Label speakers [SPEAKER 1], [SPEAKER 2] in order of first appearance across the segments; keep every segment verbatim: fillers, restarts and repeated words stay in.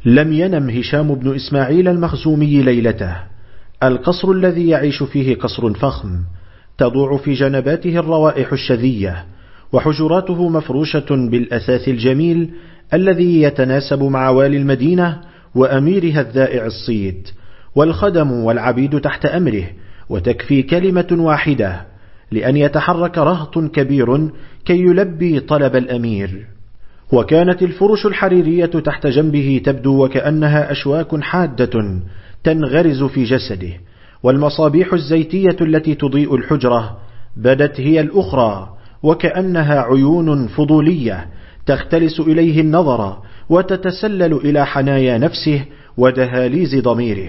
[SPEAKER 1] لم ينم هشام بن إسماعيل المخزومي ليلته. القصر الذي يعيش فيه قصر فخم، تضوع في جنباته الروائح الشذية، وحجراته مفروشة بالأثاث الجميل الذي يتناسب مع والي المدينة وأميرها الذائع الصيت، والخدم والعبيد تحت أمره، وتكفي كلمة واحدة لأن يتحرك رهط كبير كي يلبي طلب الأمير. وكانت الفرش الحريرية تحت جنبه تبدو وكأنها أشواك حادة تنغرز في جسده، والمصابيح الزيتية التي تضيء الحجرة بدت هي الأخرى وكأنها عيون فضولية تختلس إليه النظر وتتسلل إلى حنايا نفسه ودهاليز ضميره.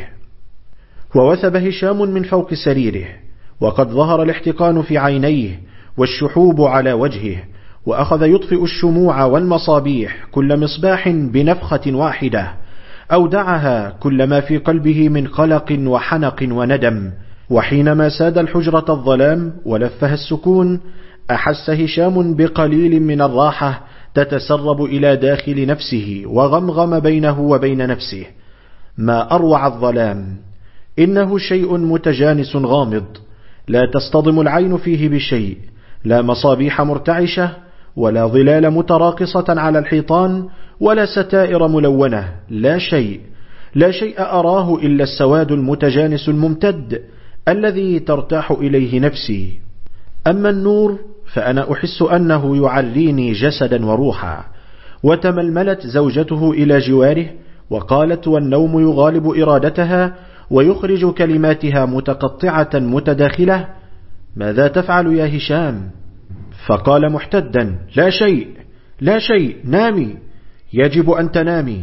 [SPEAKER 1] ووثب هشام من فوق سريره، وقد ظهر الاحتقان في عينيه والشحوب على وجهه، وأخذ يطفئ الشموع والمصابيح كل مصباح بنفخة واحدة، أودعها كل ما في قلبه من قلق وحنق وندم. وحينما ساد الحجرة الظلام ولفها السكون، أحس هشام بقليل من الراحة تتسرب إلى داخل نفسه، وغمغم بينه وبين نفسه: ما أروع الظلام، إنه شيء متجانس غامض لا تصطدم العين فيه بشيء، لا مصابيح مرتعشة، ولا ظلال متراقصة على الحيطان، ولا ستائر ملونة، لا شيء، لا شيء أراه إلا السواد المتجانس الممتد الذي ترتاح إليه نفسي. أما النور فأنا أحس أنه يعريني جسدا وروحا. وتململت زوجته إلى جواره وقالت والنوم يغالب إرادتها ويخرج كلماتها متقطعة متداخلة: ماذا تفعل يا هشام؟ فقال محتدا: لا شيء، لا شيء، نامي، يجب أن تنامي.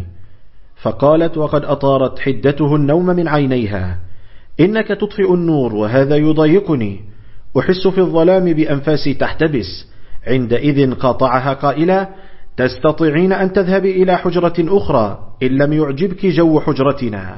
[SPEAKER 1] فقالت وقد أطارت حدته النوم من عينيها: إنك تطفئ النور وهذا يضايقني، أحس في الظلام بأنفاسي تحتبس. عندئذ قاطعها قائلا: تستطيعين أن تذهبي إلى حجرة أخرى إن لم يعجبك جو حجرتنا.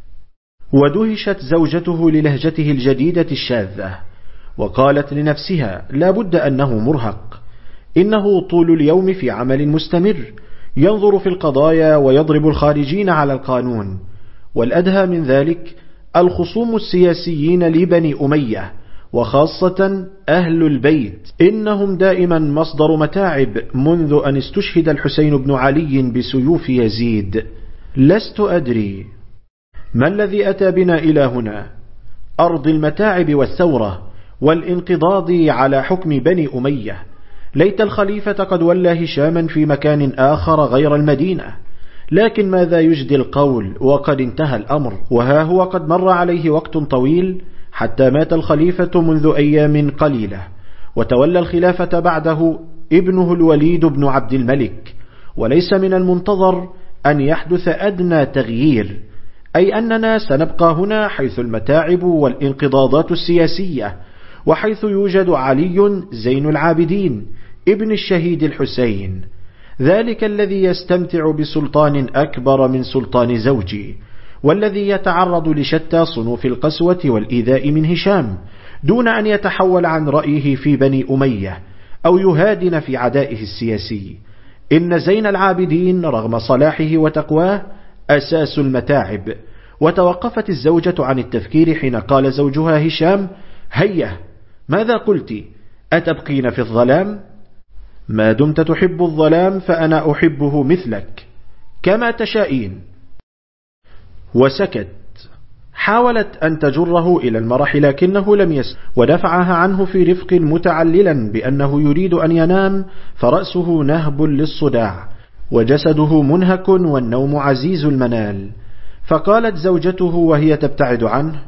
[SPEAKER 1] ودهشت زوجته للهجته الجديدة الشاذة، وقالت لنفسها: لا بد أنه مرهق، إنه طول اليوم في عمل مستمر، ينظر في القضايا ويضرب الخارجين على القانون. والأدهى من ذلك الخصوم السياسيين لبني أمية، وخاصة أهل البيت، إنهم دائما مصدر متاعب منذ أن استشهد الحسين بن علي بسيوف يزيد. لست أدري ما الذي أتى بنا إلى هنا، أرض المتاعب والثورة والانقضاض على حكم بني أمية. ليت الخليفة قد ولى هشاما في مكان آخر غير المدينة، لكن ماذا يجدي القول وقد انتهى الأمر، وها هو قد مر عليه وقت طويل حتى مات الخليفة منذ أيام قليلة، وتولى الخلافة بعده ابنه الوليد بن عبد الملك، وليس من المنتظر أن يحدث أدنى تغيير، أي أننا سنبقى هنا حيث المتاعب والانقضاضات السياسية، وحيث يوجد علي زين العابدين ابن الشهيد الحسين، ذلك الذي يستمتع بسلطان أكبر من سلطان زوجي، والذي يتعرض لشتى صنوف القسوة والإيذاء من هشام دون أن يتحول عن رأيه في بني أمية أو يهادن في عدائه السياسي. إن زين العابدين رغم صلاحه وتقواه أساس المتاعب. وتوقفت الزوجة عن التفكير حين قال زوجها هشام: هيا، ماذا قلت؟ أتبقين في الظلام؟ ما دمت تحب الظلام فأنا أحبه مثلك، كما تشائين. وسكت. حاولت أن تجره إلى المرح لكنه لم يسمع، ودفعها عنه في رفق متعللا بأنه يريد أن ينام، فرأسه نهب للصداع وجسده منهك والنوم عزيز المنال. فقالت زوجته وهي تبتعد عنه: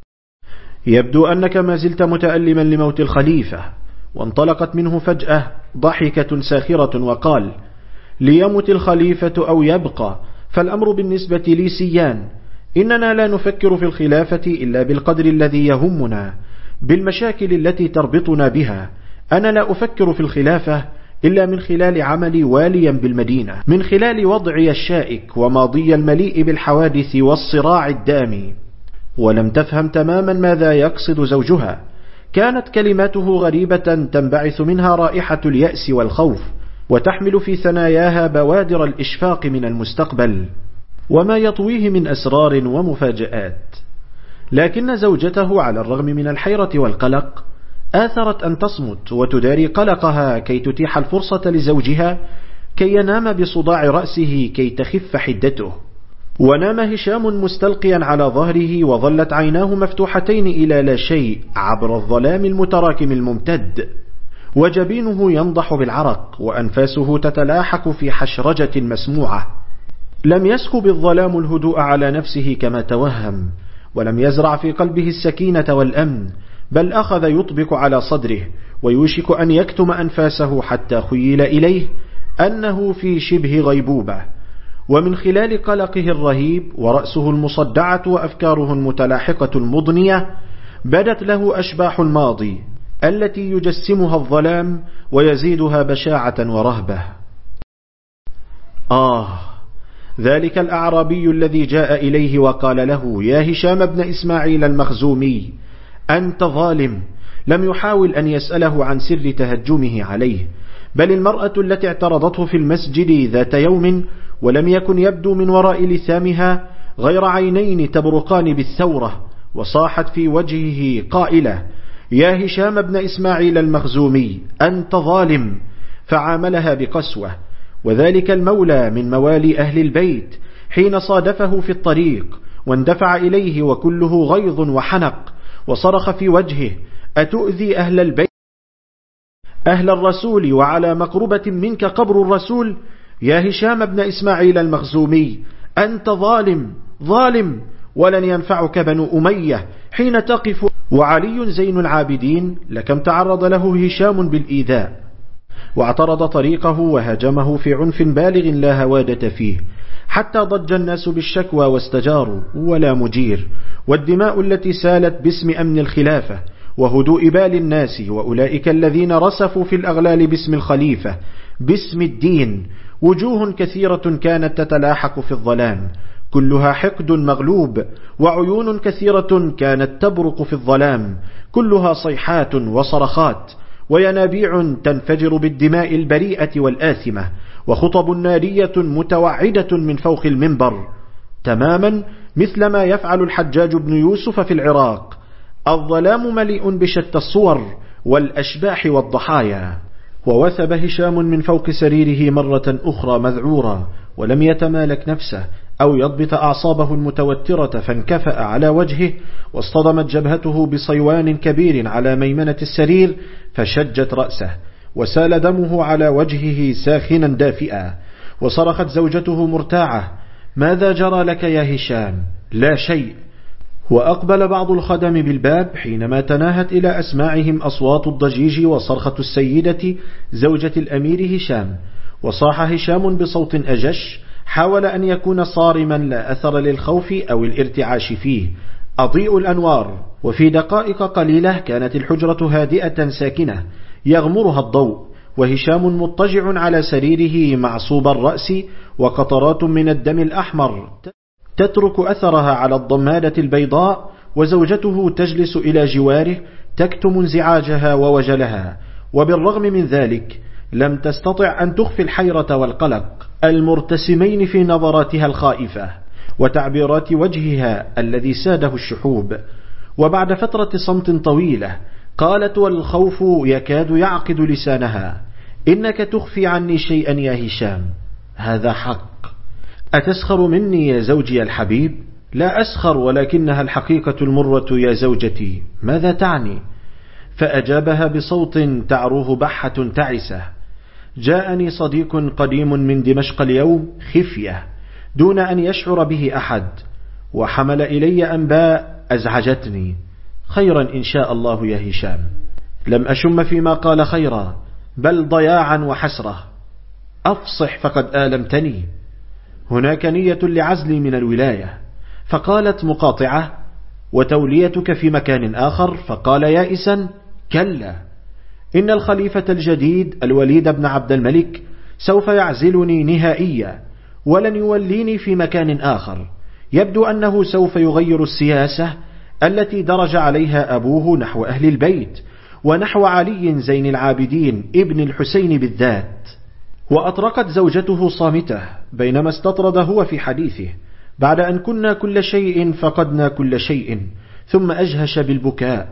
[SPEAKER 1] يبدو أنك ما زلت متألما لموت الخليفة. وانطلقت منه فجأة ضحكة ساخرة وقال: ليمت الخليفة أو يبقى فالأمر بالنسبة لي سيان، إننا لا نفكر في الخلافة إلا بالقدر الذي يهمنا، بالمشاكل التي تربطنا بها. أنا لا أفكر في الخلافة إلا من خلال عملي واليا بالمدينة، من خلال وضعي الشائك وماضي المليء بالحوادث والصراع الدامي. ولم تفهم تماما ماذا يقصد زوجها. كانت كلماته غريبة تنبعث منها رائحة اليأس والخوف، وتحمل في ثناياها بوادر الإشفاق من المستقبل. وما يطويه من أسرار ومفاجآت. لكن زوجته على الرغم من الحيرة والقلق آثرت أن تصمت وتداري قلقها كي تتيح الفرصة لزوجها كي ينام بصداع رأسه كي تخف حدته. ونام هشام مستلقيا على ظهره، وظلت عيناه مفتوحتين إلى لا شيء عبر الظلام المتراكم الممتد، وجبينه ينضح بالعرق، وأنفاسه تتلاحق في حشرجة مسموعة. لم يسكب الظلام الهدوء على نفسه كما توهم، ولم يزرع في قلبه السكينة والأمن، بل أخذ يطبق على صدره ويوشك أن يكتم أنفاسه حتى خيل إليه أنه في شبه غيبوبة. ومن خلال قلقه الرهيب ورأسه المصدعة وأفكاره المتلاحقة المضنية بدت له أشباح الماضي التي يجسمها الظلام ويزيدها بشاعة ورهبة. آه، ذلك الأعرابي الذي جاء إليه وقال له: يا هشام بن إسماعيل المخزومي، أنت ظالم. لم يحاول أن يسأله عن سر تهجمه عليه، بل المرأة التي اعترضته في المسجد ذات يوم ولم يكن يبدو من وراء لثامها غير عينين تبرقان بالثورة، وصاحت في وجهه قائلة: يا هشام بن إسماعيل المخزومي، أنت ظالم. فعاملها بقسوة. وذلك المولى من موالي أهل البيت حين صادفه في الطريق واندفع إليه وكله غيظ وحنق، وصرخ في وجهه: أتؤذي أهل البيت أهل الرسول وعلى مقربة منك قبر الرسول؟ يا هشام بن إسماعيل المخزومي، أنت ظالم ظالم، ولن ينفعك بنو أمية حين تقف وعلي زين العابدين. لكم تعرض له هشام بالإيذاء، واعترض طريقه وهاجمه في عنف بالغ لا هوادة فيه، حتى ضج الناس بالشكوى واستجاروا ولا مجير. والدماء التي سالت باسم أمن الخلافة وهدوء بال الناس، وأولئك الذين رسفوا في الأغلال باسم الخليفة باسم الدين، وجوه كثيرة كانت تتلاحق في الظلام، كلها حقد مغلوب، وعيون كثيرة كانت تبرق في الظلام، كلها صيحات وصرخات، وينابيع تنفجر بالدماء البريئة والآثمة، وخطب نارية متوعدة من فوق المنبر، تماما مثل ما يفعل الحجاج بن يوسف في العراق. الظلام مليء بشتى الصور والأشباح والضحايا. ووثب هشام من فوق سريره مرة أخرى مذعورا، ولم يتمالك نفسه أو يضبط أعصابه المتوترة، فانكفأ على وجهه، واصطدمت جبهته بصيوان كبير على ميمنة السرير، فشجت رأسه، وسال دمه على وجهه ساخنا دافئا. وصرخت زوجته مرتاعة: ماذا جرى لك يا هشام؟ لا شيء. وأقبل بعض الخدم بالباب حينما تناهت إلى أسماعهم أصوات الضجيج وصرخة السيدة زوجة الأمير هشام. وصاح هشام بصوت أجش، حاول أن يكون صارما لا أثر للخوف أو الارتعاش فيه: أضيء الأنوار. وفي دقائق قليلة كانت الحجرة هادئة ساكنة يغمرها الضوء، وهشام مضطجع على سريره معصوب الرأس، وقطرات من الدم الأحمر تترك أثرها على الضمادة البيضاء، وزوجته تجلس إلى جواره تكتم انزعاجها ووجلها. وبالرغم من ذلك لم تستطع أن تخفي الحيرة والقلق المرتسمين في نظراتها الخائفة وتعبيرات وجهها الذي ساده الشحوب. وبعد فترة صمت طويلة قالت والخوف يكاد يعقد لسانها: إنك تخفي عني شيئا يا هشام، هذا حق. أتسخر مني يا زوجي الحبيب؟ لا أسخر، ولكنها الحقيقة المرة يا زوجتي. ماذا تعني؟ فأجابها بصوت تعروه بحة تعسة: جاءني صديق قديم من دمشق اليوم خفية دون أن يشعر به أحد، وحمل إلي أنباء أزعجتني. خيرا إن شاء الله يا هشام. لم أشم فيما قال خيرا، بل ضياعا وحسرة. أفصح فقد آلمتني. هناك نية لعزلي من الولاية. فقالت مقاطعة: وتوليتك في مكان آخر؟ فقال يائسا: كلا، إن الخليفة الجديد الوليد بن عبد الملك سوف يعزلني نهائيا، ولن يوليني في مكان آخر. يبدو أنه سوف يغير السياسة التي درج عليها أبوه نحو أهل البيت ونحو علي زين العابدين ابن الحسين بالذات. وأطرقت زوجته صامته بينما استطرد هو في حديثه، بعد أن كنا كل شيء فقدنا كل شيء. ثم أجهش بالبكاء،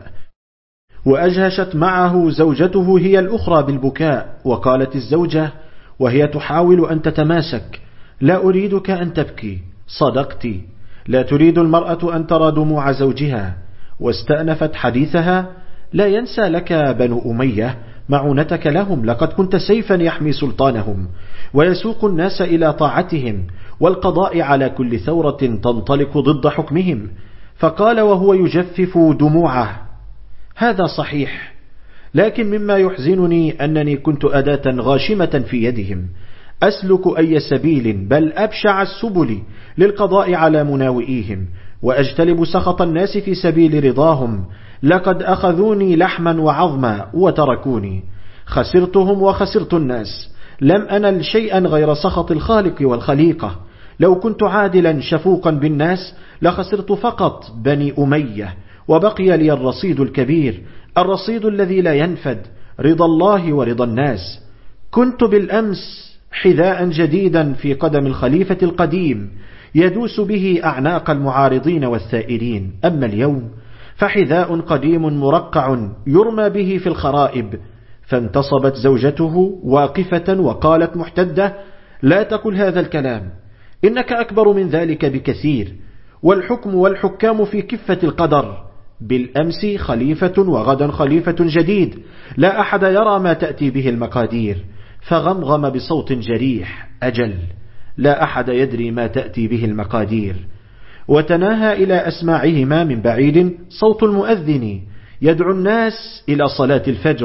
[SPEAKER 1] وأجهشت معه زوجته هي الأخرى بالبكاء. وقالت الزوجة وهي تحاول أن تتماسك: لا أريدك أن تبكي، صدقت، لا تريد المرأة أن ترى دموع زوجها. واستأنفت حديثها: لا ينسى لك بنو أمية معونتك لهم، لقد كنت سيفا يحمي سلطانهم ويسوق الناس إلى طاعتهم والقضاء على كل ثورة تنطلق ضد حكمهم. فقال وهو يجفف دموعه: هذا صحيح، لكن مما يحزنني أنني كنت أداة غاشمة في يدهم، أسلك أي سبيل بل أبشع السبل للقضاء على مناوئيهم، وأجتلب سخط الناس في سبيل رضاهم. لقد أخذوني لحما وعظما وتركوني، خسرتهم وخسرت الناس، لم أنل شيئا غير سخط الخالق والخليقة. لو كنت عادلا شفوقا بالناس لخسرت فقط بني أمية، وبقي لي الرصيد الكبير، الرصيد الذي لا ينفد، رضا الله ورضا الناس. كنت بالأمس حذاء جديدا في قدم الخليفة القديم يدوس به أعناق المعارضين والثائرين، أما اليوم فحذاء قديم مرقع يرمى به في الخرائب. فانتصبت زوجته واقفة وقالت محتدة: لا تقل هذا الكلام، إنك أكبر من ذلك بكثير، والحكم والحكام في كفة القدر، بالأمس خليفة وغدا خليفة جديد، لا أحد يرى ما تأتي به المقادير. فغمغم بصوت جريح: أجل، لا أحد يدري ما تأتي به المقادير. وتناهى إلى أسماعهما من بعيد صوت المؤذن يدعو الناس إلى صلاة الفجر: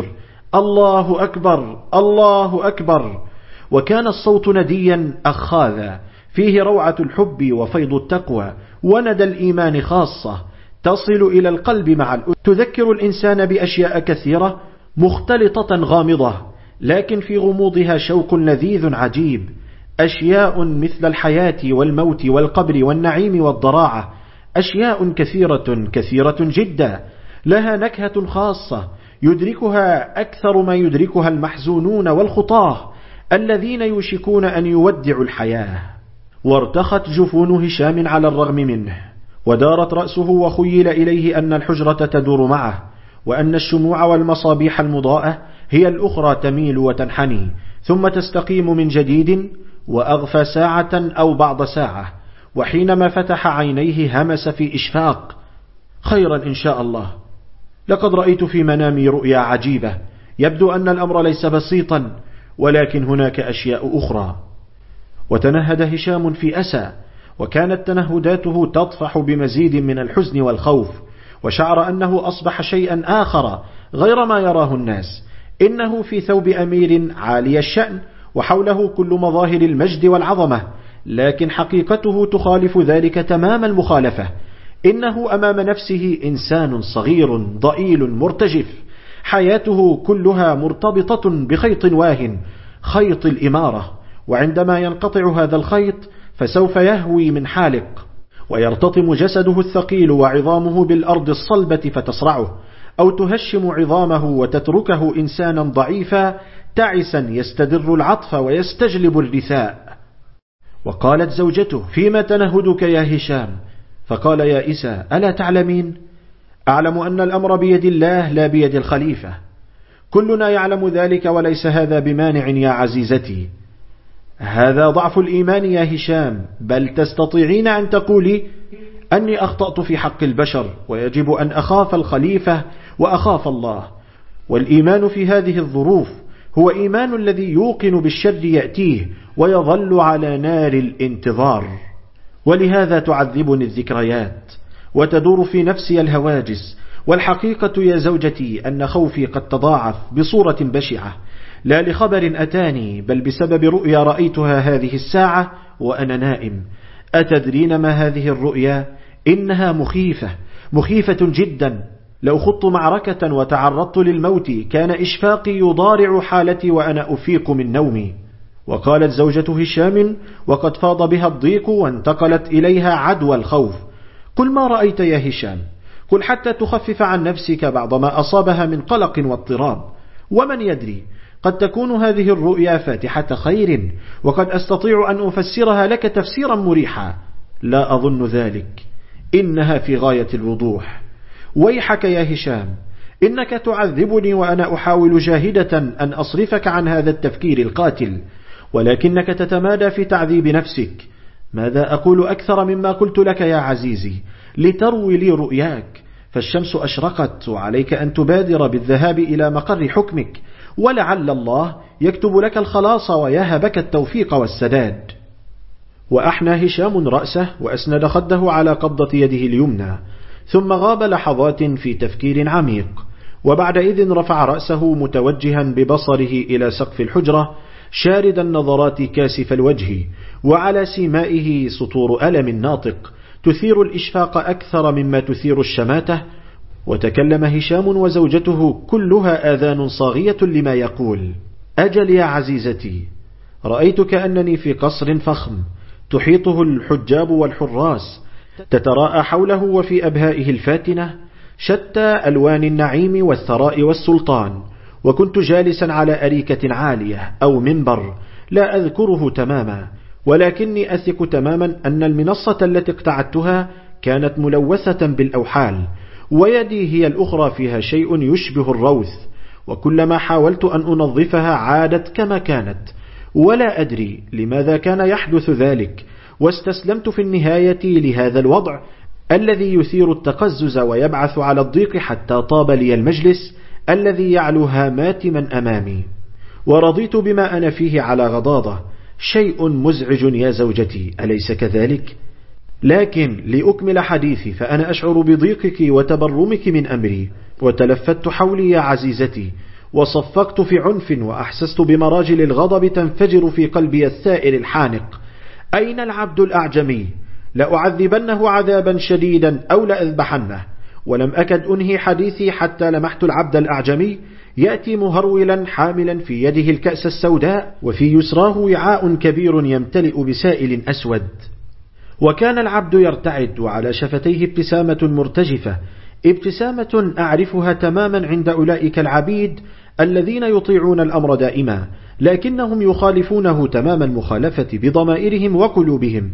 [SPEAKER 1] الله أكبر، الله أكبر. وكان الصوت نديا أخاذا فيه روعة الحب وفيض التقوى وندى الإيمان خاصة، تصل إلى القلب مع الأذن، تذكر الإنسان بأشياء كثيرة مختلطة غامضة، لكن في غموضها شوق لذيذ عجيب، أشياء مثل الحياة والموت والقبر والنعيم والضراعة، أشياء كثيرة كثيرة جدا لها نكهة خاصة يدركها أكثر ما يدركها المحزونون والخطاه الذين يوشكون أن يودعوا الحياة. وارتخت جفون هشام على الرغم منه، ودارت رأسه، وخيل إليه أن الحجرة تدور معه، وأن الشموع والمصابيح المضاءة هي الأخرى تميل وتنحني ثم تستقيم من جديد. وأغفى ساعة أو بعض ساعة، وحينما فتح عينيه همس في إشفاق: خيرا إن شاء الله، لقد رأيت في منامي رؤيا عجيبة، يبدو أن الأمر ليس بسيطا، ولكن هناك أشياء أخرى. وتنهد هشام في أسى، وكانت تنهداته تطفح بمزيد من الحزن والخوف، وشعر أنه أصبح شيئا آخر غير ما يراه الناس. إنه في ثوب أمير عالي الشأن، وحوله كل مظاهر المجد والعظمة، لكن حقيقته تخالف ذلك تمام المخالفة. إنه أمام نفسه إنسان صغير ضئيل مرتجف، حياته كلها مرتبطة بخيط واهن، خيط الإمارة، وعندما ينقطع هذا الخيط فسوف يهوي من حالق، ويرتطم جسده الثقيل وعظامه بالأرض الصلبة فتصرعه، أو تهشم عظامه وتتركه إنسانا ضعيفا تعسا يستدر العطف ويستجلب الرثاء. وقالت زوجته: فيما تنهدك يا هشام؟ فقال: يا إسا، ألا تعلمين؟ أعلم أن الأمر بيد الله لا بيد الخليفة، كلنا يعلم ذلك، وليس هذا بمانع يا عزيزتي. هذا ضعف الإيمان يا هشام، بل تستطيعين أن تقولي أني أخطأت في حق البشر، ويجب أن أخاف الخليفة وأخاف الله. والإيمان في هذه الظروف هو إيمان الذي يوقن بالشر يأتيه ويظل على نار الانتظار. ولهذا تعذبني الذكريات وتدور في نفسي الهواجس. والحقيقة يا زوجتي أن خوفي قد تضاعف بصورة بشعة، لا لخبر أتاني، بل بسبب رؤيا رأيتها هذه الساعة وأنا نائم. أتدرين ما هذه الرؤيا؟ إنها مخيفة، مخيفة جدا. لو خضت معركة وتعرضت للموت كان إشفاقي يضارع حالتي وأنا أفيق من نومي. وقالت زوجة هشام وقد فاض بها الضيق وانتقلت إليها عدوى الخوف: قل ما رأيت يا هشام، قل حتى تخفف عن نفسك بعض ما أصابها من قلق واضطراب. ومن يدري، قد تكون هذه الرؤيا فاتحة خير، وقد أستطيع أن أفسرها لك تفسيرا مريحا. لا أظن ذلك، إنها في غاية الوضوح. ويحك يا هشام، إنك تعذبني وأنا أحاول جاهدة أن أصرفك عن هذا التفكير القاتل، ولكنك تتمادى في تعذيب نفسك. ماذا أقول أكثر مما قلت لك يا عزيزي؟ لتروي لي رؤياك، فالشمس أشرقت وعليك أن تبادر بالذهاب إلى مقر حكمك، ولعل الله يكتب لك الخلاص ويهبك التوفيق والسداد. وأحنى هشام رأسه وأسند خده على قبضة يده اليمنى، ثم غاب لحظات في تفكير عميق، وبعد إذن رفع رأسه متوجها ببصره إلى سقف الحجرة، شارد النظرات كاسف الوجه، وعلى سيمائه سطور ألم ناطق تثير الإشفاق أكثر مما تثير الشماتة. وتكلم هشام وزوجته كلها آذان صاغية لما يقول. أجل يا عزيزتي، رأيت كأنني في قصر فخم تحيطه الحجاب والحراس، تتراءى حوله وفي أبهائه الفاتنة شتى ألوان النعيم والثراء والسلطان، وكنت جالسا على أريكة عالية أو منبر لا أذكره تماما، ولكني أثق تماما أن المنصة التي اقتعدتها كانت ملوثة بالأوحال، ويدي هي الأخرى فيها شيء يشبه الروث، وكلما حاولت أن أنظفها عادت كما كانت، ولا أدري لماذا كان يحدث ذلك، واستسلمت في النهاية لهذا الوضع الذي يثير التقزز ويبعث على الضيق، حتى طاب لي المجلس الذي يعلو هامات من أمامي، ورضيت بما أنا فيه على غضاضة. شيء مزعج يا زوجتي، أليس كذلك؟ لكن لأكمل حديثي، فأنا أشعر بضيقك وتبرمك من أمري، وتلفت حولي يا عزيزتي، وصفقت في عنف، وأحسست بمراجل الغضب تنفجر في قلبي الثائر الحانق. أين العبد الأعجمي؟ لأعذبنه عذابا شديدا أو لأذبحنه. ولم أكد أنهي حديثي حتى لمحت العبد الأعجمي يأتي مهرولا حاملا في يده الكأس السوداء، وفي يسراه وعاء كبير يمتلئ بسائل أسود. وكان العبد يرتعد، وعلى شفتيه ابتسامة مرتجفة، ابتسامة أعرفها تماما عند أولئك العبيد الذين يطيعون الأمر دائما، لكنهم يخالفونه تمام المخالفة بضمائرهم وقلوبهم.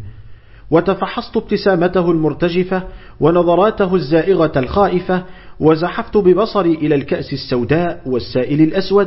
[SPEAKER 1] وتفحصت ابتسامته المرتجفة ونظراته الزائغة الخائفة، وزحفت ببصري إلى الكأس السوداء والسائل الأسود،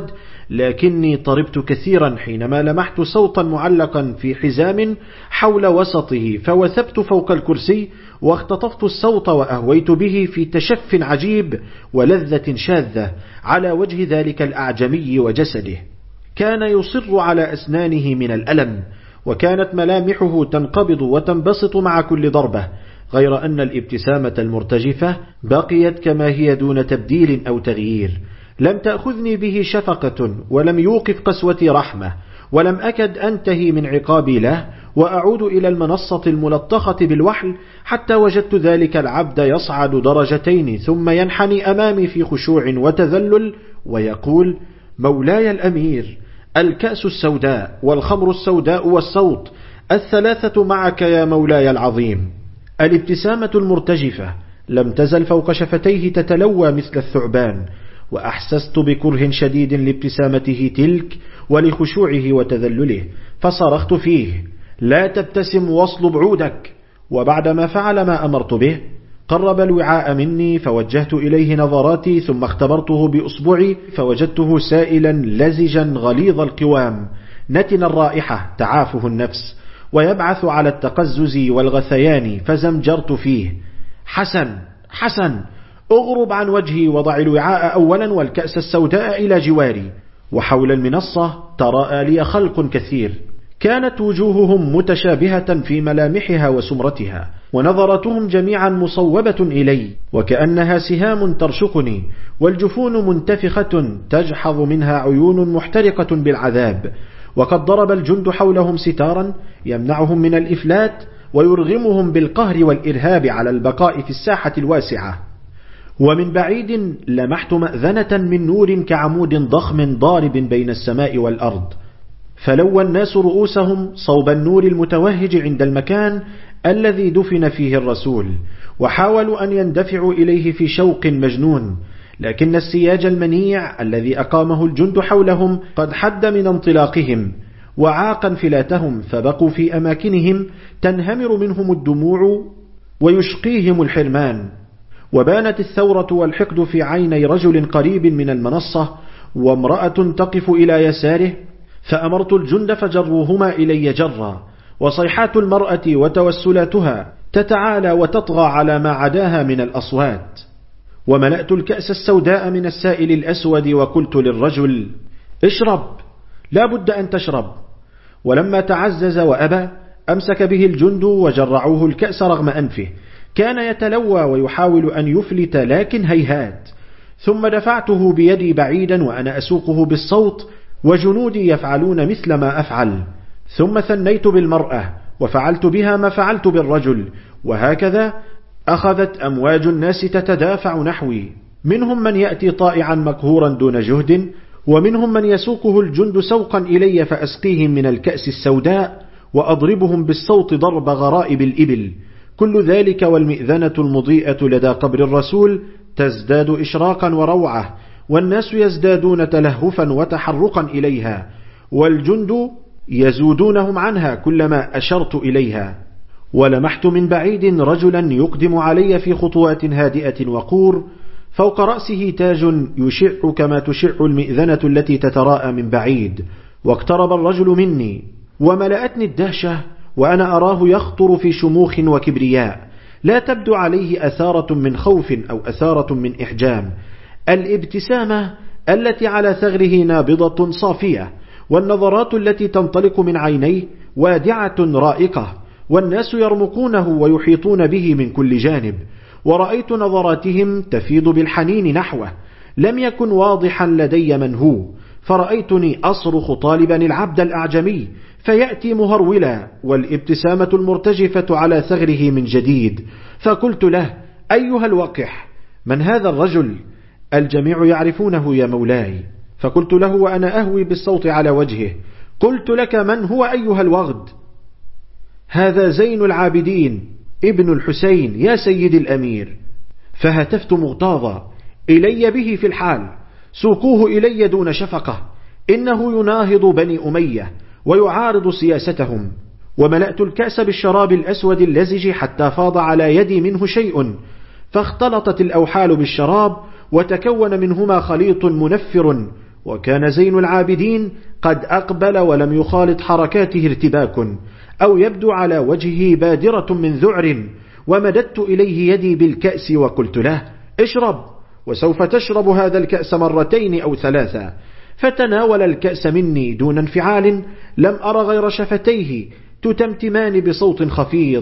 [SPEAKER 1] لكني طربت كثيرا حينما لمحت صوتا معلقا في حزام حول وسطه، فوثبت فوق الكرسي واختطفت الصوت وأهويت به في تشف عجيب ولذة شاذة على وجه ذلك الأعجمي وجسده. كان يصر على أسنانه من الألم، وكانت ملامحه تنقبض وتنبسط مع كل ضربة، غير أن الابتسامة المرتجفة بقيت كما هي دون تبديل أو تغيير. لم تأخذني به شفقة، ولم يوقف قسوتي رحمة، ولم أكد أنتهي من عقابي له وأعود إلى المنصة الملطخة بالوحل، حتى وجدت ذلك العبد يصعد درجتين ثم ينحني أمامي في خشوع وتذلل ويقول: مولاي الأمير، الكأس السوداء والخمر السوداء والصوت، الثلاثة معك يا مولاي العظيم. الابتسامة المرتجفة لم تزل فوق شفتيه تتلوى مثل الثعبان، وأحسست بكره شديد لابتسامته تلك ولخشوعه وتذلله، فصرخت فيه: لا تبتسم واصلب عودك. وبعدما فعل ما أمرت به قرب الوعاء مني، فوجهت إليه نظراتي، ثم اختبرته بأصبعي فوجدته سائلا لزجا غليظ القوام نتن الرائحة تعافه النفس، ويبعث على التقزز والغثيان، فزمجرت فيه: حسن حسن، أغرب عن وجهي وضع الوعاء أولا والكأس السوداء إلى جواري. وحول المنصة تراءى لي خلق كثير، كانت وجوههم متشابهة في ملامحها وسمرتها، ونظرتهم جميعا مصوبة إلي، وكأنها سهام ترشقني، والجفون منتفخة تجحظ منها عيون محترقة بالعذاب. وقد ضرب الجند حولهم ستارا يمنعهم من الإفلات ويرغمهم بالقهر والإرهاب على البقاء في الساحة الواسعة. ومن بعيد لمحت مأذنة من نور كعمود ضخم ضارب بين السماء والأرض، فلوى الناس رؤوسهم صوب النور المتوهج عند المكان الذي دفن فيه الرسول، وحاولوا أن يندفعوا إليه في شوق مجنون، لكن السياج المنيع الذي أقامه الجند حولهم قد حد من انطلاقهم، وعاق انفلاتهم فبقوا في أماكنهم تنهمر منهم الدموع ويشقيهم الحرمان. وبانت الثورة والحقد في عيني رجل قريب من المنصة وامرأة تقف إلى يساره، فأمرت الجند فجروهما إلي جرا، وصيحات المرأة وتوسلاتها تتعالى وتطغى على ما عداها من الأصوات. وملأت الكأس السوداء من السائل الأسود وقلت للرجل: اشرب، لا بد أن تشرب. ولما تعزز وأبى أمسك به الجند وجرعوه الكأس رغم أنفه، كان يتلوى ويحاول أن يفلت لكن هيهات. ثم دفعته بيدي بعيدا وأنا أسوقه بالصوت وجنودي يفعلون مثل ما أفعل. ثم ثنيت بالمرأة وفعلت بها ما فعلت بالرجل، وهكذا أخذت أمواج الناس تتدافع نحوي، منهم من يأتي طائعا مقهورا دون جهد، ومنهم من يسوقه الجند سوقا إلي فأسقيهم من الكأس السوداء وأضربهم بالصوت ضرب غرائب الإبل. كل ذلك والمئذنة المضيئة لدى قبر الرسول تزداد إشراقا وروعة، والناس يزدادون تلهفا وتحرقا إليها، والجند يزودونهم عنها كلما أشرت إليها. ولمحت من بعيد رجلا يقدم علي في خطوات هادئة وقور، فوق رأسه تاج يشع كما تشع المئذنة التي تتراءى من بعيد. واقترب الرجل مني وملأتني الدهشة وأنا أراه يخطر في شموخ وكبرياء، لا تبدو عليه أثارة من خوف أو أثارة من إحجام. الابتسامة التي على ثغره نابضة صافية، والنظرات التي تنطلق من عينيه وادعة رائقة، والناس يرمقونه ويحيطون به من كل جانب، ورأيت نظراتهم تفيض بالحنين نحوه. لم يكن واضحا لدي من هو، فرأيتني أصرخ طالبا العبد الأعجمي، فيأتي مهرولا والابتسامة المرتجفة على ثغره من جديد. فقلت له: أيها الوقح، من هذا الرجل؟ الجميع يعرفونه يا مولاي. فقلت له وأنا أهوي بالصوت على وجهه: قلت لك من هو أيها الوغد؟ هذا زين العابدين ابن الحسين يا سيد الأمير. فهتفت مغتاظا: إلي به في الحال، سوقوه إلي دون شفقة، إنه يناهض بني أمية ويعارض سياستهم. وملأت الكأس بالشراب الأسود اللزج حتى فاض على يدي منه شيء، فاختلطت الأوحال بالشراب وتكون منهما خليط منفر. وكان زين العابدين قد أقبل ولم يخالط حركاته ارتباك أو يبدو على وجهه بادرة من ذعر. ومددت إليه يدي بالكأس وقلت له: اشرب، وسوف تشرب هذا الكأس مرتين أو ثلاثة. فتناول الكأس مني دون انفعال، لم أر غير شفتيه تتمتمان بصوت خفيض: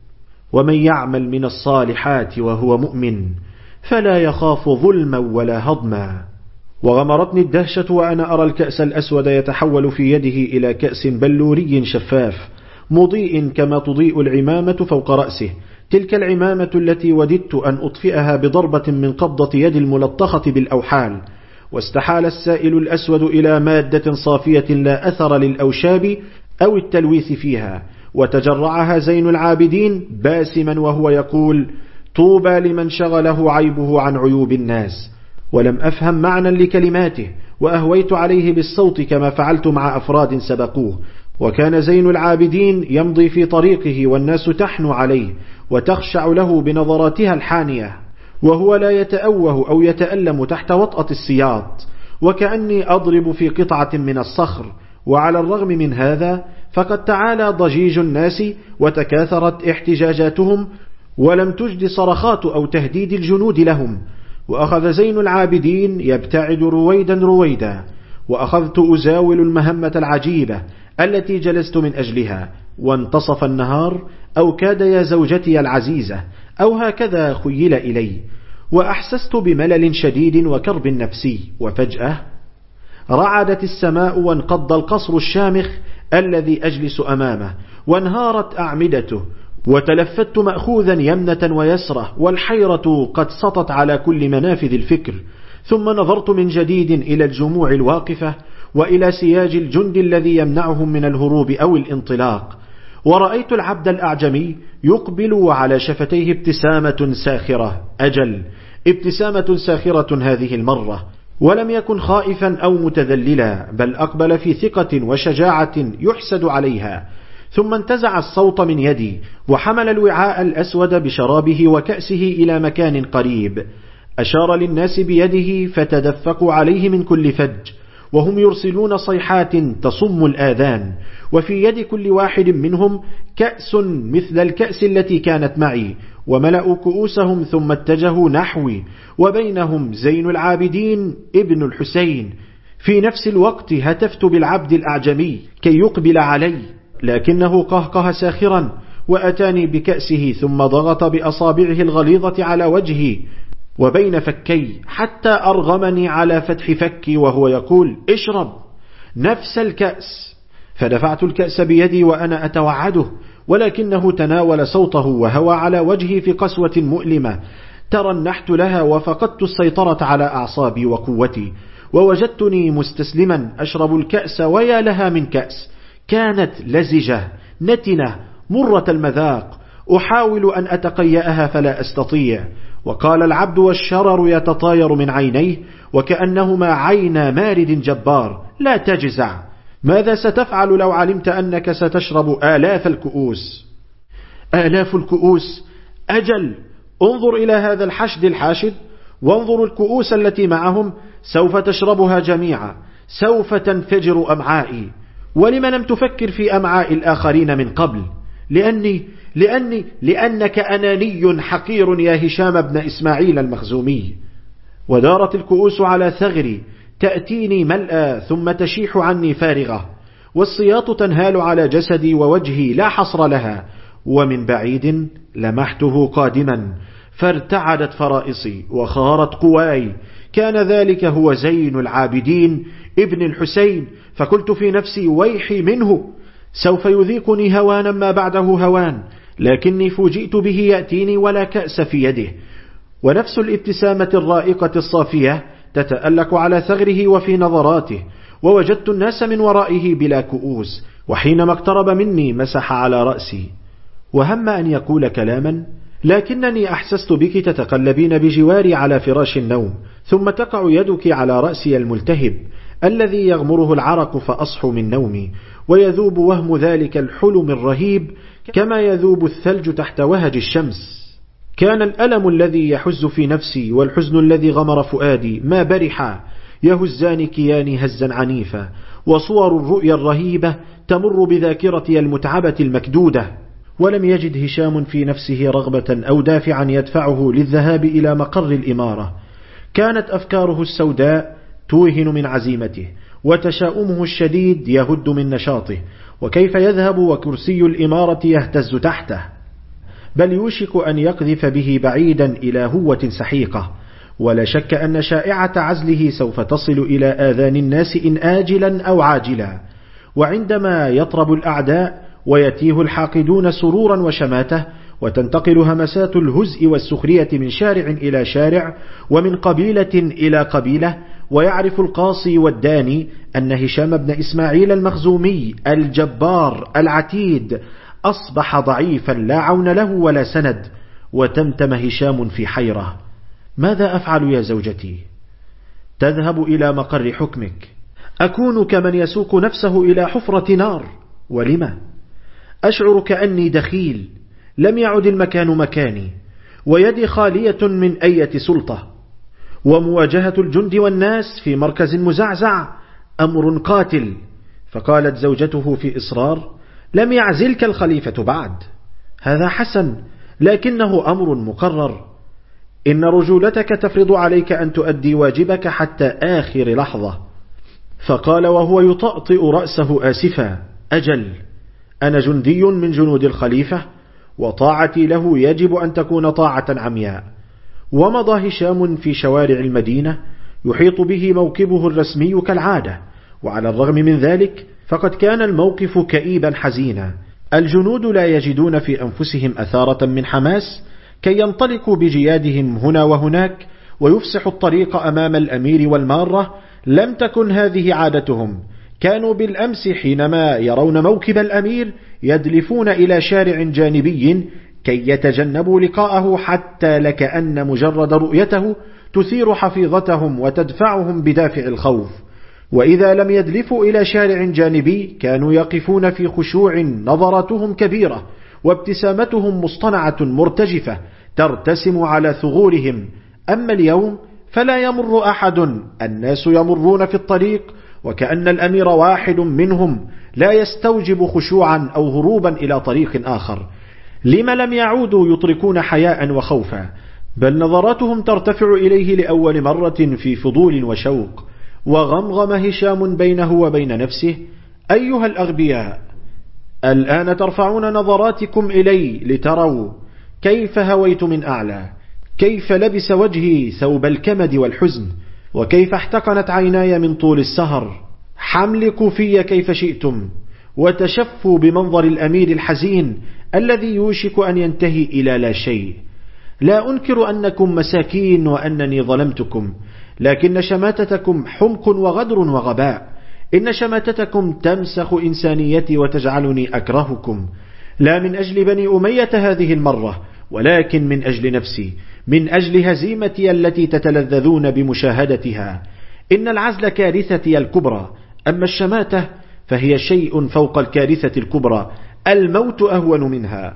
[SPEAKER 1] ومن يعمل من الصالحات وهو مؤمن فلا يخاف ظلما ولا هضما. وغمرتني الدهشة وأنا أرى الكأس الأسود يتحول في يده إلى كأس بلوري شفاف مضيء كما تضيء العمامة فوق رأسه، تلك العمامة التي وددت أن أطفئها بضربة من قبضة يد الملطخة بالأوحال. واستحال السائل الأسود إلى مادة صافية لا أثر للأوشاب أو التلويث فيها، وتجرعها زين العابدين باسما وهو يقول: طوبى لمن شغله عيبه عن عيوب الناس. ولم أفهم معنى لكلماته، وأهويت عليه بالصوت كما فعلت مع أفراد سبقوه. وكان زين العابدين يمضي في طريقه والناس تحنو عليه وتخشع له بنظراتها الحانية، وهو لا يتأوه أو يتألم تحت وطأة السياط، وكأني أضرب في قطعة من الصخر. وعلى الرغم من هذا فقد تعالى ضجيج الناس وتكاثرت احتجاجاتهم، ولم تجد صرخات أو تهديد الجنود لهم. وأخذ زين العابدين يبتعد رويدا رويدا، وأخذت أزاول المهمة العجيبة التي جلست من أجلها. وانتصف النهار أو كاد يا زوجتي العزيزة، أو هكذا خيل إلي، وأحسست بملل شديد وكرب نفسي. وفجأة رعدت السماء وانقض القصر الشامخ الذي أجلس أمامه، وانهارت أعمدته، وتلفت مأخوذا يمنة ويسرة، والحيرة قد سطت على كل منافذ الفكر. ثم نظرت من جديد إلى الجموع الواقفة وإلى سياج الجند الذي يمنعهم من الهروب أو الانطلاق، ورأيت العبد الأعجمي يقبل وعلى شفتيه ابتسامة ساخرة، أجل ابتسامة ساخرة هذه المرة، ولم يكن خائفا أو متذللا، بل أقبل في ثقة وشجاعة يحسد عليها، ثم انتزع الصوت من يدي وحمل الوعاء الأسود بشرابه وكأسه إلى مكان قريب، أشار للناس بيده فتدفقوا عليه من كل فج، وهم يرسلون صيحات تصم الآذان، وفي يد كل واحد منهم كأس مثل الكأس التي كانت معي، وملأوا كؤوسهم ثم اتجهوا نحوي، وبينهم زين العابدين ابن الحسين. في نفس الوقت هتفت بالعبد الأعجمي كي يقبل علي، لكنه قهقه ساخرا وأتاني بكأسه، ثم ضغط بأصابعه الغليظة على وجهي وبين فكي حتى أرغمني على فتح فكي وهو يقول: اشرب نفس الكأس. فدفعت الكأس بيدي وأنا أتوعده، ولكنه تناول صوته وهوى على وجهي في قسوة مؤلمة، ترنحت لها وفقدت السيطرة على أعصابي وقوتي، ووجدتني مستسلما أشرب الكأس، ويا لها من كأس، كانت لزجة نتنة مرة المذاق، أحاول أن أتقيأها فلا أستطيع. وقال العبد والشرر يتطاير من عينيه وكأنهما عين مارد جبار: لا تجزع، ماذا ستفعل لو علمت أنك ستشرب آلاف الكؤوس؟ آلاف الكؤوس؟ أجل، انظر إلى هذا الحشد الحاشد، وانظر الكؤوس التي معهم، سوف تشربها جميعا، سوف تنفجر أمعائي. ولم لم تفكر في أمعاء الآخرين من قبل؟ لأني لأني لأنك أناني حقير يا هشام بن إسماعيل المخزومي. ودارت الكؤوس على ثغري، تأتيني ملأى ثم تشيح عني فارغة، والسياط تنهال على جسدي ووجهي لا حصر لها، ومن بعيد لمحته قادما، فارتعدت فرائصي وخارت قواي، كان ذلك هو زين العابدين ابن الحسين. فقلت في نفسي: ويحي منه، سوف يذيقني هوانا ما بعده هوان، لكني فوجئت به يأتيني ولا كأس في يده، ونفس الابتسامة الرائقة الصافية تتألق على ثغره وفي نظراته، ووجدت الناس من ورائه بلا كؤوس، وحينما اقترب مني مسح على رأسي، وهم أن يقول كلاما، لكنني أحسست بك تتقلبين بجواري على فراش النوم، ثم تقع يدك على رأسي الملتهب الذي يغمره العرق، فأصحو من نومي ويذوب وهم ذلك الحلم الرهيب كما يذوب الثلج تحت وهج الشمس. كان الألم الذي يحز في نفسي والحزن الذي غمر فؤادي ما برحا، يهزان كياني هزا عنيفا، وصور الرؤيا الرهيبة تمر بذاكرتي المتعبة المكدودة. ولم يجد هشام في نفسه رغبة أو دافعا يدفعه للذهاب إلى مقر الإمارة. كانت أفكاره السوداء توهن من عزيمته، وتشاؤمه الشديد يهد من نشاطه، وكيف يذهب وكرسي الإمارة يهتز تحته، بل يوشك أن يقذف به بعيدا إلى هوة سحيقة. ولا شك أن شائعة عزله سوف تصل إلى آذان الناس إن آجلا أو عاجلا. وعندما يطرب الأعداء ويتيه الحاقدون سرورا وشماته، وتنتقل همسات الهزء والسخرية من شارع إلى شارع ومن قبيلة إلى قبيلة، ويعرف القاصي والداني أن هشام بن إسماعيل المخزومي الجبار العتيد أصبح ضعيفا لا عون له ولا سند. وتمتم هشام في حيرة: ماذا أفعل يا زوجتي؟ تذهب إلى مقر حكمك، أكون كمن يسوق نفسه إلى حفرة نار. ولما؟ أشعر كأني دخيل، لم يعد المكان مكاني، ويدي خالية من أية سلطة، ومواجهة الجند والناس في مركز مزعزع أمر قاتل. فقالت زوجته في إصرار: لم يعزلك الخليفة بعد، هذا حسن، لكنه أمر مقرر، إن رجولتك تفرض عليك أن تؤدي واجبك حتى آخر لحظة. فقال وهو يطأطئ رأسه آسفا: أجل، أنا جندي من جنود الخليفة، وطاعتي له يجب أن تكون طاعة عمياء. ومضى هشام في شوارع المدينة يحيط به موكبه الرسمي كالعادة، وعلى الرغم من ذلك فقد كان الموقف كئيبا حزينا. الجنود لا يجدون في أنفسهم أثارة من حماس كي ينطلقوا بجيادهم هنا وهناك ويفسحوا الطريق أمام الأمير والمارة. لم تكن هذه عادتهم، كانوا بالأمس حينما يرون موكب الأمير يدلفون إلى شارع جانبي كي يتجنبوا لقاءه، حتى لكأن مجرد رؤيته تثير حفيظتهم وتدفعهم بدافع الخوف. وإذا لم يدلفوا إلى شارع جانبي كانوا يقفون في خشوع، نظراتهم كبيرة وابتسامتهم مصطنعة مرتجفة ترتسم على ثغورهم. أما اليوم فلا يمر أحد، الناس يمرون في الطريق وكأن الأمير واحد منهم، لا يستوجب خشوعا أو هروبا إلى طريق آخر. لما لم يعودوا يتركون حياء وخوفا، بل نظراتهم ترتفع إليه لأول مرة في فضول وشوق. وغمغم هشام بينه وبين نفسه: أيها الأغبياء، الآن ترفعون نظراتكم إلي لتروا كيف هويت من أعلى، كيف لبس وجهي ثوب الكمد والحزن، وكيف احتقنت عيناي من طول السهر. حملكوا في كيف شئتم، وتشفوا بمنظر الأمير الحزين الذي يوشك أن ينتهي إلى لا شيء. لا أنكر أنكم مساكين وأنني ظلمتكم، لكن شماتتكم حمق وغدر وغباء. إن شماتتكم تمسخ إنسانيتي وتجعلني أكرهكم، لا من أجل بني أمية هذه المرة، ولكن من أجل نفسي، من أجل هزيمتي التي تتلذذون بمشاهدتها. إن العزل كارثتي الكبرى، أما الشماتة فهي شيء فوق الكارثة الكبرى، الموت أهون منها.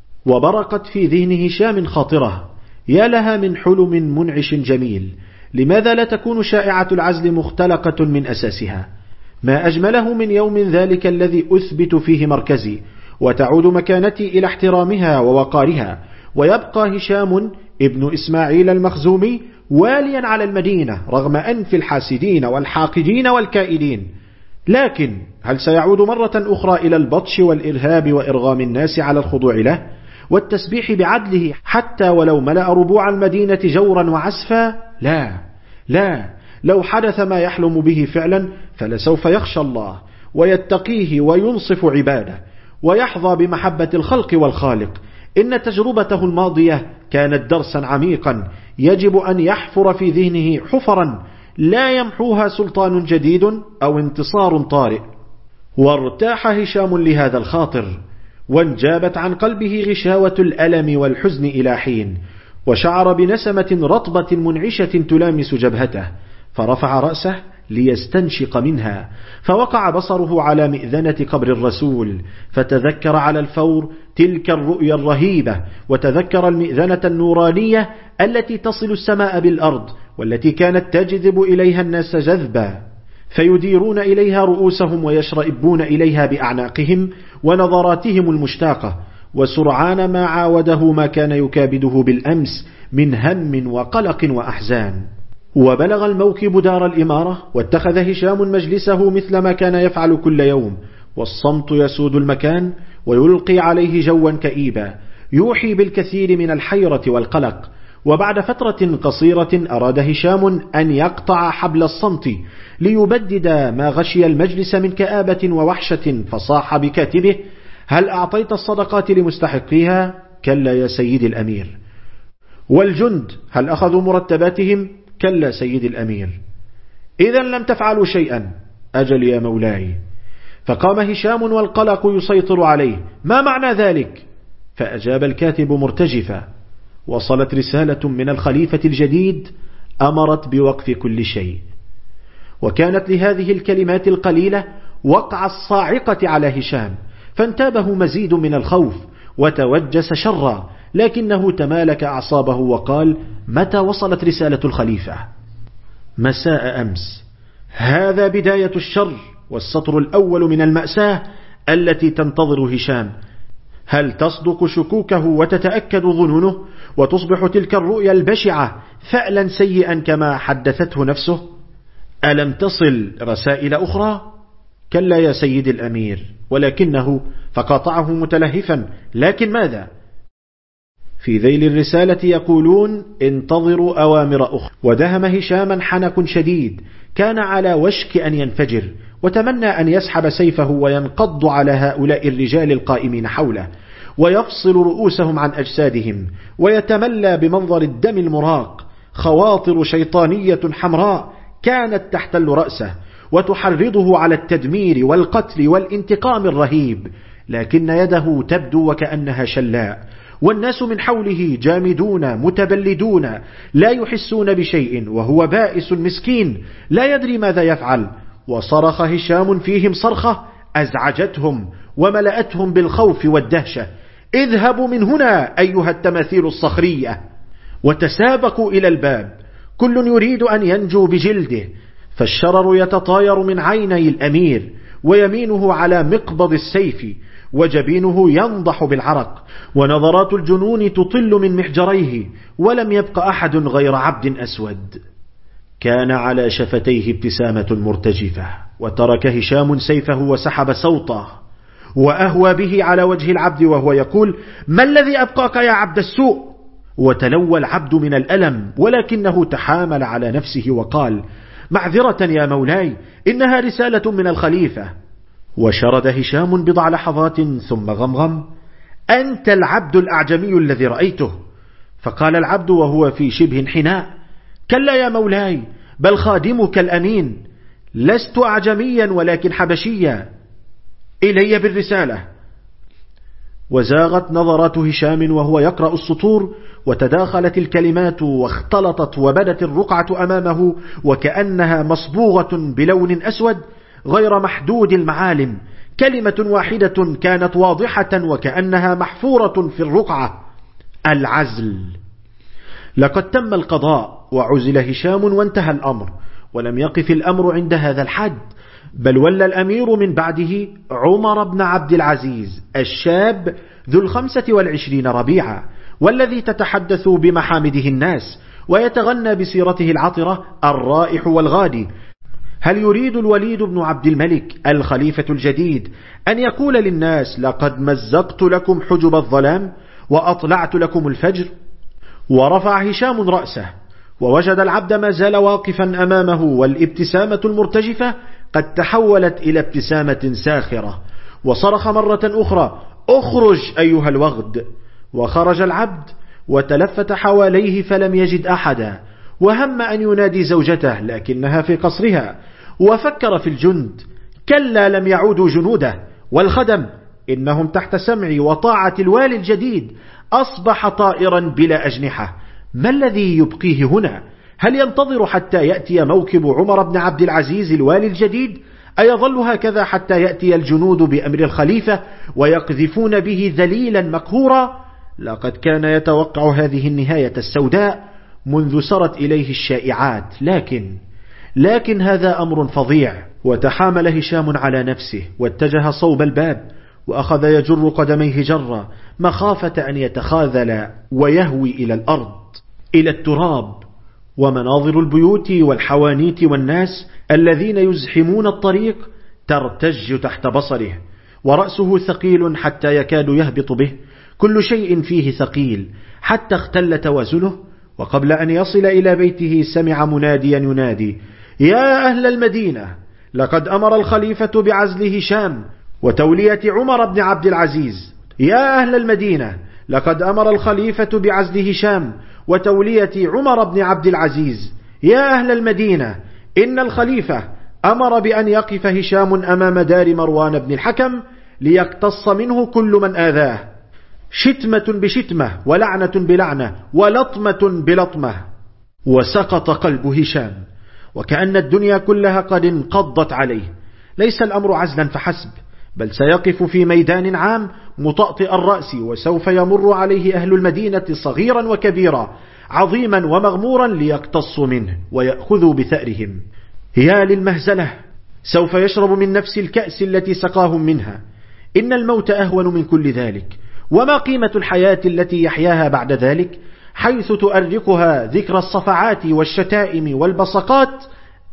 [SPEAKER 1] وبرقت في ذهن هشام خاطرة: يا لها من حلم منعش جميل، لماذا لا تكون شائعة العزل مختلقة من أساسها؟ ما أجمله من يوم ذلك الذي أثبت فيه مركزي، وتعود مكانتي إلى احترامها ووقارها، ويبقى هشام ابن إسماعيل المخزومي واليا على المدينة رغم أنف الحاسدين والحاقدين والكائدين. لكن هل سيعود مرة أخرى إلى البطش والإرهاب وإرغام الناس على الخضوع له والتسبيح بعدله حتى ولو ملأ ربوع المدينة جورا وعسفا؟ لا لا، لو حدث ما يحلم به فعلا فلسوف يخشى الله ويتقيه وينصف عباده ويحظى بمحبة الخلق والخالق. إن تجربته الماضية كانت درسا عميقا يجب أن يحفر في ذهنه حفرا لا يمحوها سلطان جديد أو انتصار طارئ. وارتاح هشام لهذا الخاطر، وانجابت عن قلبه غشاوة الألم والحزن إلى حين، وشعر بنسمة رطبة منعشة تلامس جبهته، فرفع رأسه ليستنشق منها، فوقع بصره على مئذنة قبر الرسول، فتذكر على الفور تلك الرؤيا الرهيبة، وتذكر المئذنة النورانية التي تصل السماء بالأرض، والتي كانت تجذب إليها الناس جذبا، فيديرون إليها رؤوسهم ويشرئبون إليها بأعناقهم ونظراتهم المشتاقة. وسرعان ما عاوده ما كان يكابده بالأمس من هم وقلق وأحزان. وبلغ الموكب دار الإمارة، واتخذ هشام مجلسه مثل ما كان يفعل كل يوم، والصمت يسود المكان ويلقي عليه جوا كئيبا يوحي بالكثير من الحيرة والقلق. وبعد فترة قصيرة أراد هشام أن يقطع حبل الصمت ليبدد ما غشي المجلس من كآبة ووحشة، فصاح بكاتبه: هل أعطيت الصدقات لمستحقيها؟ كلا يا سيد الأمير. والجند هل أخذوا مرتباتهم؟ كلا سيد الأمير. إذا لم تفعلوا شيئا. أجل يا مولاي. فقام هشام والقلق يسيطر عليه: ما معنى ذلك؟ فأجاب الكاتب مرتجفا: وصلت رسالة من الخليفة الجديد أمرت بوقف كل شيء. وكانت لهذه الكلمات القليلة وقع الصاعقة على هشام، فانتابه مزيد من الخوف وتوجس شرا، لكنه تمالك أعصابه وقال: متى وصلت رسالة الخليفة؟ مساء أمس. هذا بداية الشر والسطر الأول من المأساة التي تنتظر هشام. هل تصدق شكوكه وتتأكد ظنونه، وتصبح تلك الرؤيا البشعة فعلا سيئا كما حدثته نفسه؟ ألم تصل رسائل أخرى؟ كلا يا سيد الأمير. ولكنه فقاطعه متلهفا: لكن ماذا؟ في ذيل الرسالة يقولون: انتظروا أوامر أخرى. ودهم هشاما حنك شديد كان على وشك أن ينفجر، وتمنى أن يسحب سيفه وينقض على هؤلاء الرجال القائمين حوله ويفصل رؤوسهم عن أجسادهم، ويتملى بمنظر الدم المراق. خواطر شيطانية حمراء كانت تحتل رأسه وتحرضه على التدمير والقتل والانتقام الرهيب، لكن يده تبدو وكأنها شلاء، والناس من حوله جامدون متبلدون لا يحسون بشيء، وهو بائس مسكين لا يدري ماذا يفعل. وصرخ هشام فيهم صرخة أزعجتهم وملأتهم بالخوف والدهشة: اذهبوا من هنا أيها التماثيل الصخرية. وتسابقوا إلى الباب، كل يريد أن ينجو بجلده، فالشرر يتطاير من عيني الأمير، ويمينه على مقبض السيف، وجبينه ينضح بالعرق، ونظرات الجنون تطل من محجريه، ولم يبق أحد غير عبد أسود. كان على شفتيه ابتسامة مرتجفة، وترك هشام سيفه وسحب صوته، وأهوى به على وجه العبد وهو يقول: ما الذي أبقاك يا عبد السوء؟ وتلوى العبد من الألم، ولكنه تحامل على نفسه وقال: معذرة يا مولاي، إنها رسالة من الخليفة. وشرد هشام بضع لحظات ثم غمغم: أنت العبد الأعجمي الذي رأيته. فقال العبد وهو في شبه انحناء: كلا يا مولاي، بل خادمك الأمين، لست أعجميا ولكن حبشيا، إلي بالرسالة. وزاغت نظرات هشام وهو يقرأ السطور، وتداخلت الكلمات واختلطت، وبدت الرقعة أمامه وكأنها مصبوغة بلون أسود غير محدود المعالم، كلمة واحدة كانت واضحة وكأنها محفورة في الرقعة: العزل. لقد تم القضاء وعزل هشام وانتهى الأمر، ولم يقف الأمر عند هذا الحد، بل ولى الأمير من بعده عمر بن عبد العزيز الشاب ذو الخمسة والعشرين ربيعة، والذي تتحدث بمحامده الناس ويتغنى بسيرته العطرة الرائح والغادي. هل يريد الوليد بن عبد الملك الخليفة الجديد أن يقول للناس: لقد مزقت لكم حجب الظلام وأطلعت لكم الفجر؟ ورفع هشام رأسه، ووجد العبد ما زال واقفا أمامه، والابتسامة المرتجفة قد تحولت إلى ابتسامة ساخرة، وصرخ مرة أخرى: اخرج أيها الوغد. وخرج العبد وتلفت حواليه فلم يجد أحدا، وهم أن ينادي زوجته لكنها في قصرها، وفكر في الجند، كلا لم يعودوا جنوده، والخدم إنهم تحت سمع وطاعة الوالي الجديد، أصبح طائرا بلا أجنحة. ما الذي يبقيه هنا؟ هل ينتظر حتى يأتي موكب عمر بن عبد العزيز الوالي الجديد؟ أيظل هكذا حتى يأتي الجنود بأمر الخليفة ويقذفون به ذليلا مقهورا؟ لقد كان يتوقع هذه النهاية السوداء منذ سرت إليه الشائعات، لكن لكن هذا أمر فظيع. وتحامل هشام على نفسه واتجه صوب الباب، وأخذ يجر قدميه جرا مخافة أن يتخاذل ويهوي إلى الأرض، إلى التراب. ومناظر البيوت والحوانيت والناس الذين يزحمون الطريق ترتج تحت بصره، ورأسه ثقيل حتى يكاد يهبط به، كل شيء فيه ثقيل حتى اختل توازنه. وقبل أن يصل إلى بيته سمع مناديا ينادي: يا أهل المدينة، لقد أمر الخليفة بعزل هشام وتولية عمر بن عبد العزيز. يا أهل المدينة، لقد أمر الخليفة بعزل هشام وتولية عمر بن عبد العزيز. يا أهل المدينة، إن الخليفة أمر بأن يقف هشام أمام دار مروان بن الحكم ليقتص منه كل من آذاه، شتمة بشتمة ولعنة بلعنة ولطمة بلطمة. وسقط قلب هشام، وكأن الدنيا كلها قد انقضت عليه. ليس الأمر عزلا فحسب، بل سيقف في ميدان عام مطأطئ الرأس، وسوف يمر عليه أهل المدينة صغيرا وكبيرا، عظيما ومغمورا، ليقتصوا منه ويأخذوا بثأرهم. يا للمهزلة، سوف يشرب من نفس الكأس التي سقاهم منها. إن الموت أهون من كل ذلك، وما قيمة الحياة التي يحياها بعد ذلك، حيث تؤرقها ذكر الصفعات والشتائم والبصقات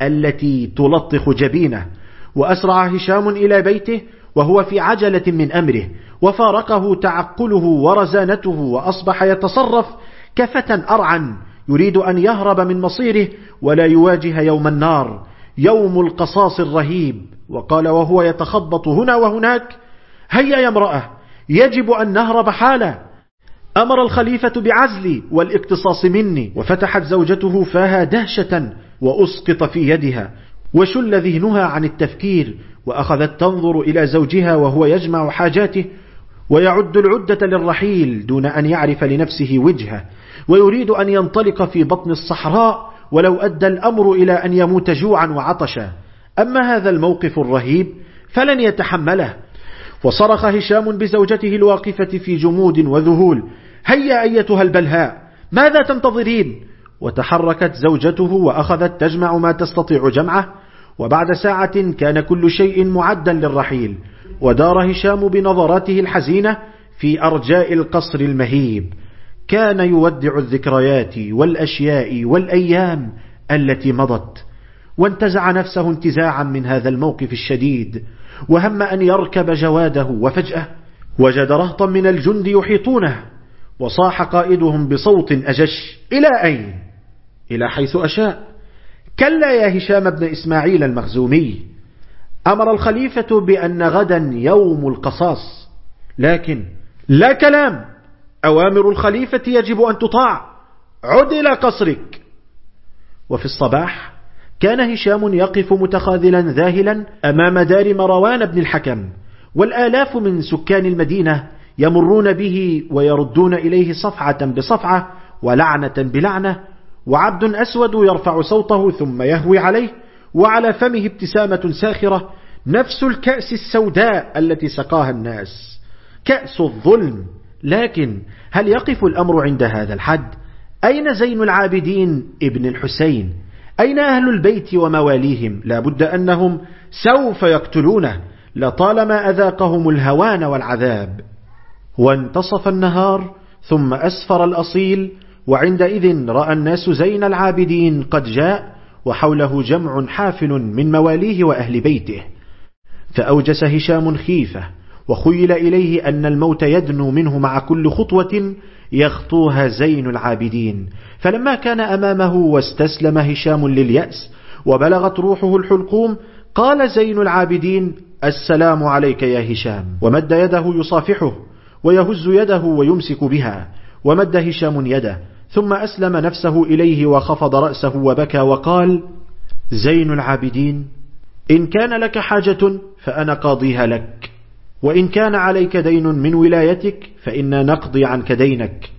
[SPEAKER 1] التي تلطخ جبينه. وأسرع هشام إلى بيته وهو في عجلة من أمره، وفارقه تعقله ورزانته، وأصبح يتصرف كفتى أرعن يريد أن يهرب من مصيره ولا يواجه يوم النار، يوم القصاص الرهيب. وقال وهو يتخبط هنا وهناك: هيا يا امرأة، يجب أن نهرب حالا، أمر الخليفة بعزلي والاقتصاص مني. وفتحت زوجته فاها دهشة وأسقط في يدها، وشل ذهنها عن التفكير، وأخذت تنظر إلى زوجها وهو يجمع حاجاته ويعد العدة للرحيل دون أن يعرف لنفسه وجهة، ويريد أن ينطلق في بطن الصحراء ولو أدى الأمر إلى أن يموت جوعا وعطشا. أما هذا الموقف الرهيب فلن يتحمله، وصرخ هشام بزوجته الواقفة في جمود وذهول: هيا أيتها البلهاء، ماذا تنتظرين؟ وتحركت زوجته وأخذت تجمع ما تستطيع جمعه، وبعد ساعة كان كل شيء معدا للرحيل. ودار هشام بنظراته الحزينة في أرجاء القصر المهيب، كان يودع الذكريات والأشياء والأيام التي مضت، وانتزع نفسه انتزاعا من هذا الموقف الشديد، وهم أن يركب جواده، وفجأة وجد رهطا من الجند يحيطونه، وصاح قائدهم بصوت أجش: إلى أين؟ إلى حيث أشاء. كلا يا هشام بن إسماعيل المخزومي، أمر الخليفة بأن غدا يوم القصاص، لكن لا كلام، أوامر الخليفة يجب أن تطاع، عد إلى قصرك. وفي الصباح كان هشام يقف متخاذلا ذاهلا أمام دار مروان بن الحكم، والآلاف من سكان المدينة يمرون به ويردون إليه صفعة بصفعة ولعنة بلعنة، وعبد أسود يرفع صوته ثم يهوي عليه، وعلى فمه ابتسامة ساخرة، نفس الكأس السوداء التي سقاها الناس، كأس الظلم. لكن هل يقف الأمر عند هذا الحد؟ أين زين العابدين ابن الحسين؟ أين أهل البيت ومواليهم؟ لا بد أنهم سوف يقتلونه لطالما أذاقهم الهوان والعذاب. وانتصف النهار ثم أسفر الأصيل، وعندئذ رأى الناس زين العابدين قد جاء، وحوله جمع حافل من مواليه وأهل بيته. فأوجس هشام خيفة، وخيل إليه أن الموت يدنو منه مع كل خطوة يخطوها زين العابدين. فلما كان أمامه واستسلم هشام لليأس وبلغت روحه الحلقوم، قال زين العابدين: السلام عليك يا هشام، ومد يده يصافحه ويهز يده ويمسك بها، ومد هشام يده ثم أسلم نفسه إليه وخفض رأسه وبكى وقال: زين العابدين، إن كان لك حاجة فأنا قاضيها لك، وإن كان عليك دين من ولايتك فإنا نقضي عنك دينك.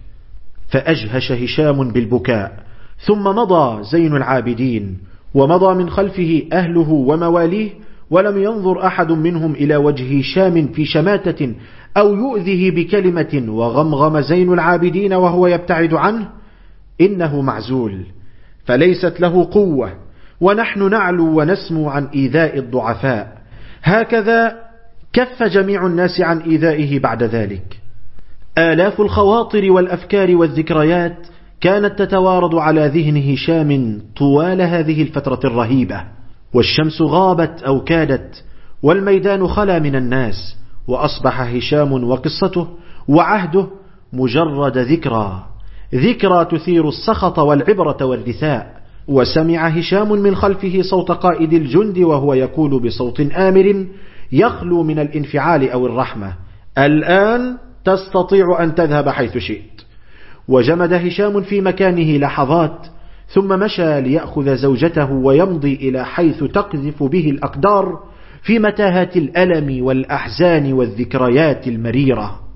[SPEAKER 1] فأجهش هشام بالبكاء، ثم مضى زين العابدين، ومضى من خلفه أهله ومواليه، ولم ينظر أحد منهم إلى وجه هشام في شماتة أو يؤذه بكلمة. وغمغم زين العابدين وهو يبتعد عنه: إنه معزول، فليست له قوة، ونحن نعلو ونسمو عن إيذاء الضعفاء. هكذا كف جميع الناس عن إيذائه بعد ذلك. آلاف الخواطر والأفكار والذكريات كانت تتوارد على ذهن هشام طوال هذه الفترة الرهيبة، والشمس غابت أو كادت، والميدان خلا من الناس، وأصبح هشام وقصته وعهده مجرد ذكرى، ذكرى تثير السخط والعبرة والرثاء. وسمع هشام من خلفه صوت قائد الجند وهو يقول بصوت آمر يخلو من الانفعال أو الرحمة: الآن تستطيع أن تذهب حيث شئت. وجمد هشام في مكانه لحظات، ثم مشى ليأخذ زوجته ويمضي إلى حيث تقذف به الأقدار في متاهات الألم والأحزان والذكريات المريرة.